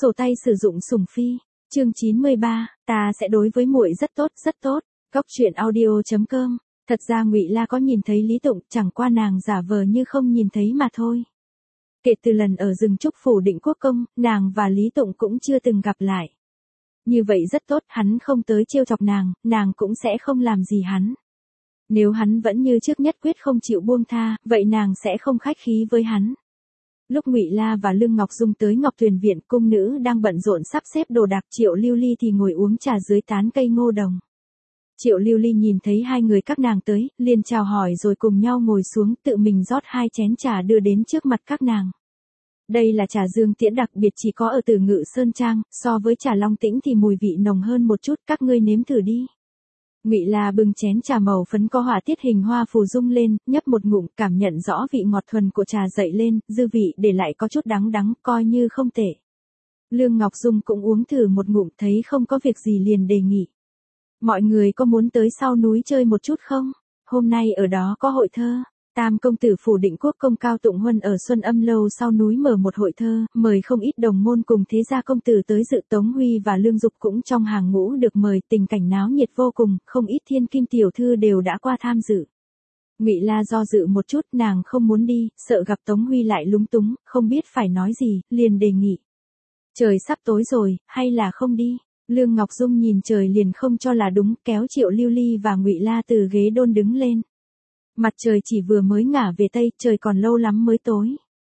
Sổ tay sử dụng sủng phi. Chương 93, ta sẽ đối với muội rất tốt, rất tốt. Góc truyện audio.com. Thật ra Ngụy La có nhìn thấy Lý Tụng, chẳng qua nàng giả vờ như không nhìn thấy mà thôi. Kể từ lần ở rừng trúc phủ Định Quốc công, nàng và Lý Tụng cũng chưa từng gặp lại. Như vậy rất tốt, hắn không tới trêu chọc nàng cũng sẽ không làm gì hắn. Nếu hắn vẫn như trước nhất quyết không chịu buông tha, vậy nàng sẽ không khách khí với hắn. Lúc Ngụy La và Lương Ngọc Dung tới Ngọc Tuyền viện, cung nữ đang bận rộn sắp xếp đồ đạc, Triệu Lưu Ly thì ngồi uống trà dưới tán cây ngô đồng. Triệu Lưu Ly nhìn thấy hai người các nàng tới, liền chào hỏi rồi cùng nhau ngồi xuống, tự mình rót 2 chén trà đưa đến trước mặt các nàng. Đây là trà Dương Tiễn đặc biệt chỉ có ở Tử Ngự Sơn Trang, so với trà Long Tĩnh thì mùi vị nồng hơn một chút, các ngươi nếm thử đi. Ngụy La bưng chén trà màu phấn có họa tiết hình hoa phù dung lên, nhấp một ngụm, cảm nhận rõ vị ngọt thuần của trà dậy lên, dư vị để lại có chút đắng đắng, coi như không tệ. Lương Ngọc Dung cũng uống thử một ngụm, thấy không có việc gì liền đề nghị. Mọi người có muốn tới sau núi chơi một chút không? Hôm nay ở đó có hội thơ. Tam công tử phủ Định Quốc công Cao Tụng Huân ở Xuân Âm Lâu sau núi mở một hội thơ, mời không ít đồng môn cùng thế gia công tử tới dự. Tống Huy và Lương Dục cũng trong hàng ngũ được mời, tình cảnh náo nhiệt vô cùng, không ít thiên kim tiểu thư đều đã qua tham dự. Ngụy La do dự một chút, nàng không muốn đi, sợ gặp Tống Huy lại lúng túng, không biết phải nói gì, liền đề nghị. Trời sắp tối rồi, hay là không đi? Lương Ngọc Dung nhìn trời liền không cho là đúng, kéo Triệu Lưu Ly và Ngụy La từ ghế đôn đứng lên. Mặt trời chỉ vừa mới ngả về tây, trời còn lâu lắm mới tối.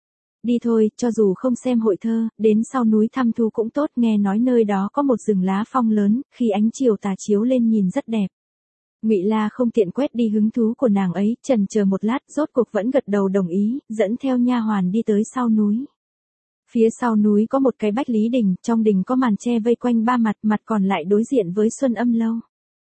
Đi thôi, cho dù không xem hội thơ, đến sau núi thăm thú cũng tốt, nghe nói nơi đó có một rừng lá phong lớn, khi ánh chiều tà chiếu lên nhìn rất đẹp. Ngụy La không tiện quét đi hứng thú của nàng ấy, chần chờ một lát, rốt cuộc vẫn gật đầu đồng ý, dẫn theo nha hoàn đi tới sau núi. Phía sau núi có một cái Bách Lý Đình, trong đình có màn tre vây quanh 3 mặt, mặt còn lại đối diện với Xuân Âm Lâu.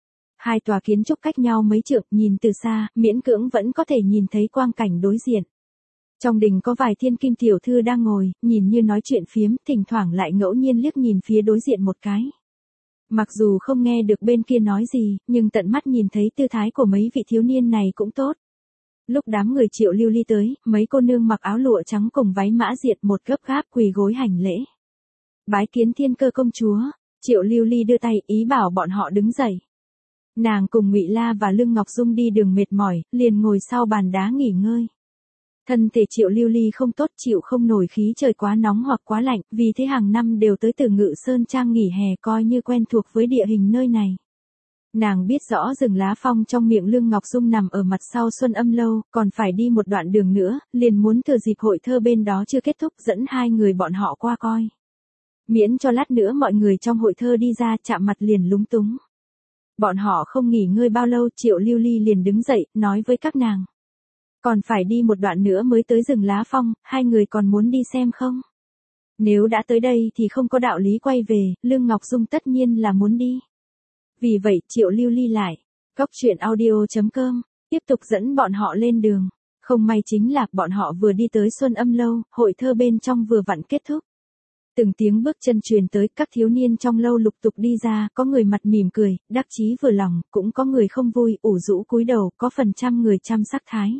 2 tòa kiến trúc cách nhau mấy trượng, nhìn từ xa, miễn cưỡng vẫn có thể nhìn thấy quang cảnh đối diện. Trong đình có vài thiên kim tiểu thư đang ngồi, nhìn như nói chuyện phiếm, thỉnh thoảng lại ngẫu nhiên liếc nhìn phía đối diện một cái. Mặc dù không nghe được bên kia nói gì, nhưng tận mắt nhìn thấy tư thái của mấy vị thiếu niên này cũng tốt. Lúc đám người Triệu Lưu Ly tới, mấy cô nương mặc áo lụa trắng cùng váy mã diệt một gấp gáp quỳ gối hành lễ. Bái kiến Thiên Cơ công chúa. Triệu Lưu Ly đưa tay ý bảo bọn họ đứng dậy. Nàng cùng Ngụy La và Lương Ngọc Dung đi đường mệt mỏi, liền ngồi sau bàn đá nghỉ ngơi. Thân thể Triệu Lưu Ly không tốt, chịu không nổi khí trời quá nóng hoặc quá lạnh, vì thế hàng năm đều tới Tử Ngự Sơn Trang nghỉ hè, coi như quen thuộc với địa hình nơi này. Nàng biết rõ rừng lá phong trong miệng Lương Ngọc Dung nằm ở mặt sau Xuân Âm Lâu, còn phải đi một đoạn đường nữa, liền muốn thừa dịp hội thơ bên đó chưa kết thúc dẫn 2 người bọn họ qua coi. Miễn cho lát nữa mọi người trong hội thơ đi ra chạm mặt liền lúng túng. Bọn họ không nghỉ ngơi bao lâu, Triệu Lưu Ly liền đứng dậy, nói với các nàng. Còn phải đi một đoạn nữa mới tới rừng lá phong, 2 người còn muốn đi xem không? Nếu đã tới đây thì không có đạo lý quay về, Lương Ngọc Dung tất nhiên là muốn đi. Vì vậy Triệu Lưu Ly lại, góc truyện audio.com, tiếp tục dẫn bọn họ lên đường. Không may chính là bọn họ vừa đi tới Xuân Âm Lâu, hội thơ bên trong vừa vặn kết thúc. Từng tiếng bước chân truyền tới, các thiếu niên trong lâu lục tục đi ra, có người mặt mỉm cười, đắc chí vừa lòng, cũng có người không vui, ủ rũ cúi đầu, có phần trăm người trăm sắc thái.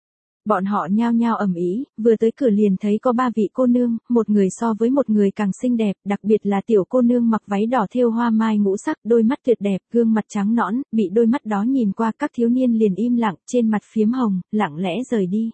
Bọn họ nhao nhao ầm ĩ, vừa tới cửa liền thấy có 3 vị cô nương, một người so với một người càng xinh đẹp, đặc biệt là tiểu cô nương mặc váy đỏ thêu hoa mai ngũ sắc, đôi mắt tuyệt đẹp, gương mặt trắng nõn, bị đôi mắt đó nhìn qua, các thiếu niên liền im lặng, trên mặt phiếm hồng, lặng lẽ rời đi.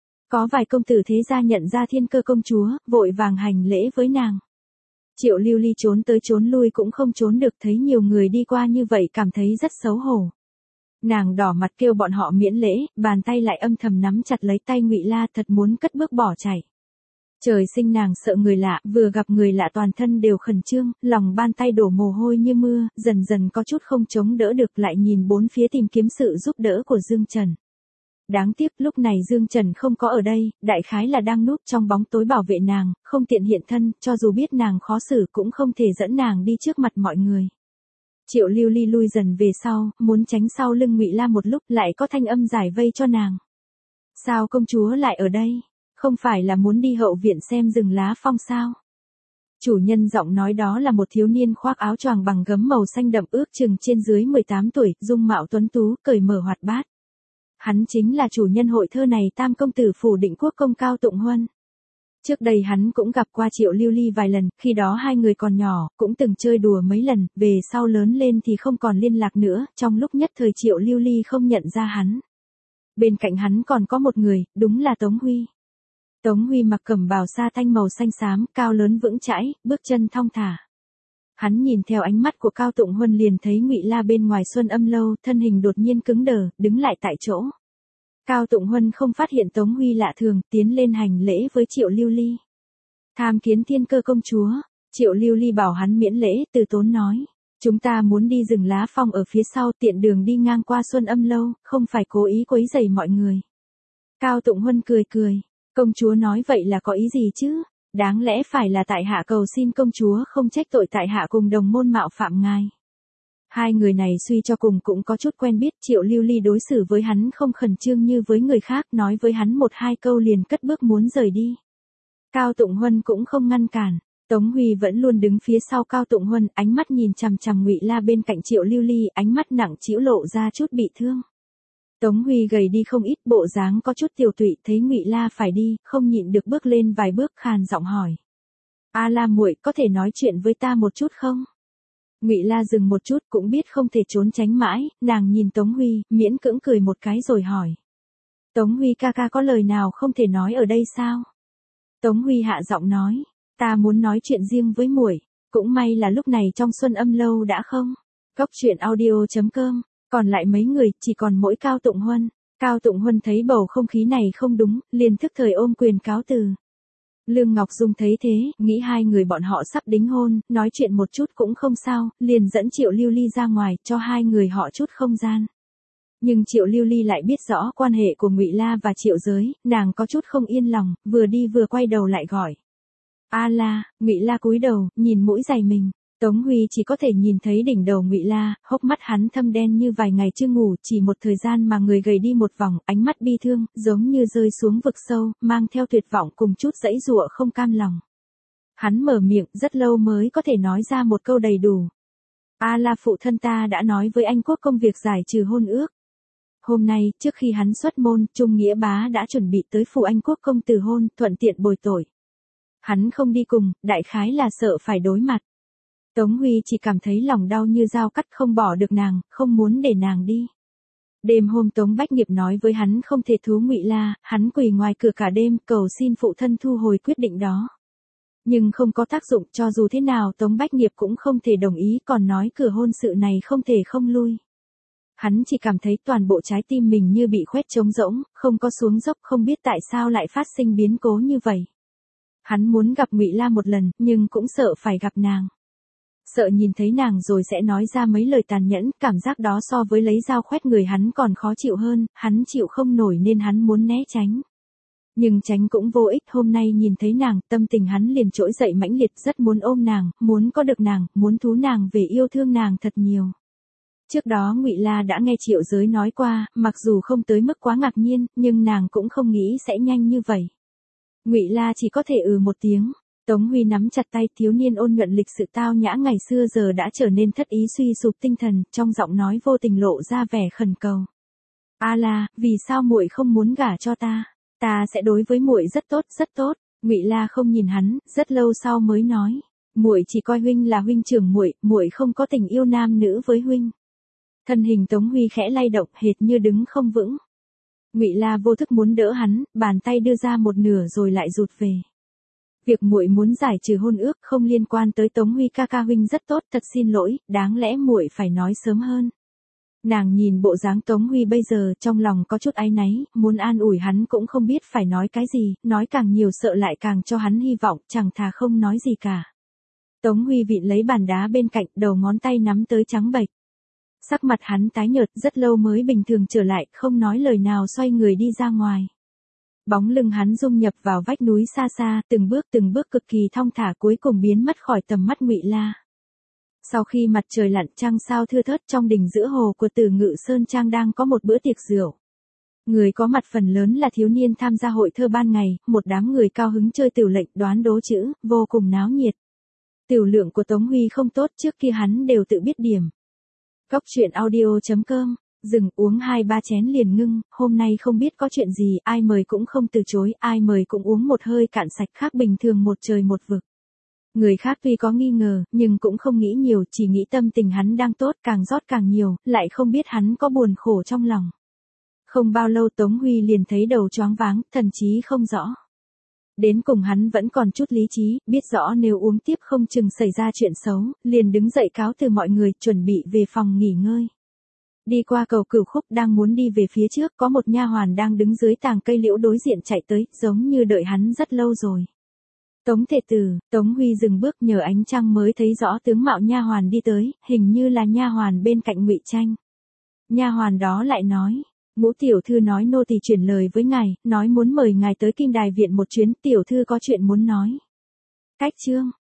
Có vài công tử thế gia nhận ra Thiên Cơ công chúa, vội vàng hành lễ với nàng. Triệu Lưu Ly trốn tới trốn lui cũng không trốn được, thấy nhiều người đi qua như vậy cảm thấy rất xấu hổ. Nàng đỏ mặt kêu bọn họ miễn lễ, bàn tay lại âm thầm nắm chặt lấy tay Ngụy La, thật muốn cất bước bỏ chạy. Trời sinh nàng sợ người lạ, vừa gặp người lạ toàn thân đều khẩn trương, lòng bàn tay đổ mồ hôi như mưa, dần dần có chút không chống đỡ được, lại nhìn bốn phía tìm kiếm sự giúp đỡ của Dương Trần. Đáng tiếc lúc này Dương Trần không có ở đây, đại khái là đang núp trong bóng tối bảo vệ nàng, không tiện hiện thân, cho dù biết nàng khó xử cũng không thể dẫn nàng đi trước mặt mọi người. Triệu Lưu Ly lui dần về sau, muốn tránh sau lưng Ngụy La một lúc, lại có thanh âm giải vây cho nàng. Sao công chúa lại ở đây? Không phải là muốn đi hậu viện xem rừng lá phong sao? Chủ nhân giọng nói đó là một thiếu niên khoác áo choàng bằng gấm màu xanh đậm, ước chừng trên dưới 18 tuổi, dung mạo tuấn tú, cởi mở hoạt bát. Hắn chính là chủ nhân hội thơ này, Tam công tử phủ Định Quốc công Cao Tụng Huân. Trước đây hắn cũng gặp qua Triệu Lưu Ly vài lần, khi đó hai người còn nhỏ, cũng từng chơi đùa mấy lần, về sau lớn lên thì không còn liên lạc nữa, trong lúc nhất thời Triệu Lưu Ly không nhận ra hắn. Bên cạnh hắn còn có một người, đúng là Tống Huy. Tống Huy mặc cẩm bào sa thanh màu xanh xám, cao lớn vững chãi, bước chân thong thả. Hắn nhìn theo ánh mắt của Cao Tụng Huân liền thấy Ngụy La bên ngoài Xuân Âm lâu, thân hình đột nhiên cứng đờ, đứng lại tại chỗ. Cao Tụng Huân không phát hiện Tống Huy lạ thường, tiến lên hành lễ với Triệu Lưu Ly. Tham kiến Thiên Cơ công chúa. Triệu Lưu Ly bảo hắn miễn lễ, từ tốn nói. Chúng ta muốn đi rừng Lá Phong ở phía sau, tiện đường đi ngang qua Xuân Âm lâu, không phải cố ý quấy rầy mọi người. Cao Tụng Huân cười cười. Công chúa nói vậy là có ý gì chứ? Đáng lẽ phải là tại hạ cầu xin công chúa không trách tội tại hạ cùng đồng môn mạo phạm ngài. Hai người này suy cho cùng cũng có chút quen biết, Triệu Lưu Ly đối xử với hắn không khẩn trương như với người khác, nói với hắn một hai câu liền cất bước muốn rời đi. Cao Tụng Huân cũng không ngăn cản. Tống Huy vẫn luôn đứng phía sau Cao Tụng Huân, ánh mắt nhìn chằm chằm Ngụy La bên cạnh Triệu Lưu Ly, ánh mắt nặng trĩu lộ ra chút bị thương. Tống Huy gầy đi không ít, bộ dáng có chút tiều tụy, thấy Ngụy La phải đi, không nhịn được bước lên vài bước, khàn giọng hỏi: "A La muội, có thể nói chuyện với ta một chút không?" Ngụy La dừng một chút, cũng biết không thể trốn tránh mãi, nàng nhìn Tống Huy, miễn cưỡng cười một cái rồi hỏi: "Tống Huy ca ca có lời nào không thể nói ở đây sao?" Tống Huy hạ giọng nói: "Ta muốn nói chuyện riêng với muội." Cũng may là lúc này trong Xuân Âm lâu đã không. Goctruyện.audio.com, còn lại mấy người, chỉ còn mỗi Cao Tụng Huân. Cao Tụng Huân thấy bầu không khí này không đúng, liền thức thời ôm quyền cáo từ. Lương Ngọc Dung thấy thế, nghĩ hai người bọn họ sắp đính hôn, nói chuyện một chút cũng không sao, liền dẫn Triệu Lưu Ly ra ngoài, cho hai người họ chút không gian. Nhưng Triệu Lưu Ly lại biết rõ quan hệ của Ngụy La và Triệu Giới, nàng có chút không yên lòng, vừa đi vừa quay đầu lại gọi: "A La." Ngụy La cúi đầu, nhìn mũi giày mình. Tống Huy chỉ có thể nhìn thấy đỉnh đầu Ngụy La, hốc mắt hắn thâm đen như vài ngày chưa ngủ, chỉ một thời gian mà người gầy đi một vòng, ánh mắt bi thương, giống như rơi xuống vực sâu, mang theo tuyệt vọng cùng chút giãy giụa không cam lòng. Hắn mở miệng, rất lâu mới có thể nói ra một câu đầy đủ. "A La, phụ thân ta đã nói với anh quốc công việc giải trừ hôn ước. Hôm nay, trước khi hắn xuất môn, Trung Nghĩa bá đã chuẩn bị tới phủ anh quốc công từ hôn, thuận tiện bồi tội. Hắn không đi cùng, đại khái là sợ phải đối mặt." Tống Huy chỉ cảm thấy lòng đau như dao cắt, không bỏ được nàng, không muốn để nàng đi. Đêm hôm Tống Bách Nghiệp nói với hắn không thể thú Ngụy La, hắn quỳ ngoài cửa cả đêm, cầu xin phụ thân thu hồi quyết định đó. Nhưng không có tác dụng, cho dù thế nào Tống Bách Nghiệp cũng không thể đồng ý, còn nói cửa hôn sự này không thể không lui. Hắn chỉ cảm thấy toàn bộ trái tim mình như bị khoét trống rỗng, không có xuống dốc, không biết tại sao lại phát sinh biến cố như vậy. Hắn muốn gặp Ngụy La một lần, nhưng cũng sợ phải gặp nàng. Sợ nhìn thấy nàng rồi sẽ nói ra mấy lời tàn nhẫn, cảm giác đó so với lấy dao khoét người hắn còn khó chịu hơn, hắn chịu không nổi nên hắn muốn né tránh. Nhưng tránh cũng vô ích, hôm nay nhìn thấy nàng, tâm tình hắn liền trỗi dậy mãnh liệt, rất muốn ôm nàng, muốn có được nàng, muốn thú nàng về, yêu thương nàng thật nhiều. Trước đó Ngụy La đã nghe Triệu Giới nói qua, mặc dù không tới mức quá ngạc nhiên, nhưng nàng cũng không nghĩ sẽ nhanh như vậy. Ngụy La chỉ có thể một tiếng. Tống Huy nắm chặt tay, thiếu niên ôn nhuận lịch sự tao nhã ngày xưa giờ đã trở nên thất ý suy sụp tinh thần, trong giọng nói vô tình lộ ra vẻ khẩn cầu. "A La, vì sao muội không muốn gả cho ta? Ta sẽ đối với muội rất tốt, rất tốt." Ngụy La không nhìn hắn, rất lâu sau mới nói: "Muội chỉ coi huynh là huynh trưởng muội, muội không có tình yêu nam nữ với huynh." Thân hình Tống Huy khẽ lay động, hệt như đứng không vững. Ngụy La vô thức muốn đỡ hắn, bàn tay đưa ra một nửa rồi lại rụt về. "Việc muội muốn giải trừ hôn ước không liên quan tới Tống Huy ca ca, huynh rất tốt, thật xin lỗi, đáng lẽ muội phải nói sớm hơn." Nàng nhìn bộ dáng Tống Huy bây giờ, trong lòng có chút áy náy, muốn an ủi hắn cũng không biết phải nói cái gì, nói càng nhiều sợ lại càng cho hắn hy vọng, chẳng thà không nói gì cả. Tống Huy vịn lấy bàn đá bên cạnh, đầu ngón tay nắm tới trắng bệch. Sắc mặt hắn tái nhợt, rất lâu mới bình thường trở lại, không nói lời nào xoay người đi ra ngoài. Bóng lưng hắn dung nhập vào vách núi xa xa, từng bước cực kỳ thong thả, cuối cùng biến mất khỏi tầm mắt Ngụy La. Sau khi mặt trời lặn, trăng sao thưa thớt, trong đình giữa hồ của Tử Ngự Sơn Trang đang có một bữa tiệc rượu. Người có mặt phần lớn là thiếu niên tham gia hội thơ ban ngày, một đám người cao hứng chơi tửu lệnh, đoán đố chữ, vô cùng náo nhiệt. Tiểu lượng của Tống Huy không tốt, trước kia hắn đều tự biết điểm. Goctruyện.audio.com Dừng uống 2-3 chén liền ngưng, hôm nay không biết có chuyện gì, ai mời cũng không từ chối, ai mời cũng uống một hơi cạn sạch, khác bình thường một trời một vực. Người khác tuy có nghi ngờ, nhưng cũng không nghĩ nhiều, chỉ nghĩ tâm tình hắn đang tốt, càng rót càng nhiều, lại không biết hắn có buồn khổ trong lòng. Không bao lâu Tống Huy liền thấy đầu choáng váng, thần trí không rõ. Đến cùng hắn vẫn còn chút lý trí, biết rõ nếu uống tiếp không chừng xảy ra chuyện xấu, liền đứng dậy cáo từ mọi người, chuẩn bị về phòng nghỉ ngơi. Đi qua cầu Cửu Khúc đang muốn đi về phía trước, có một nha hoàn đang đứng dưới tàng cây liễu đối diện chạy tới, giống như đợi hắn rất lâu rồi. Tống Thể Tử, Tống Huy dừng bước, nhờ ánh trăng mới thấy rõ tướng mạo nha hoàn đi tới, hình như là nha hoàn bên cạnh Ngụy Tranh. Nha hoàn đó lại nói, Ngũ tiểu thư nói nô tỳ chuyển lời với ngài, nói muốn mời ngài tới Kinh Đài viện một chuyến, tiểu thư có chuyện muốn nói. Cách chương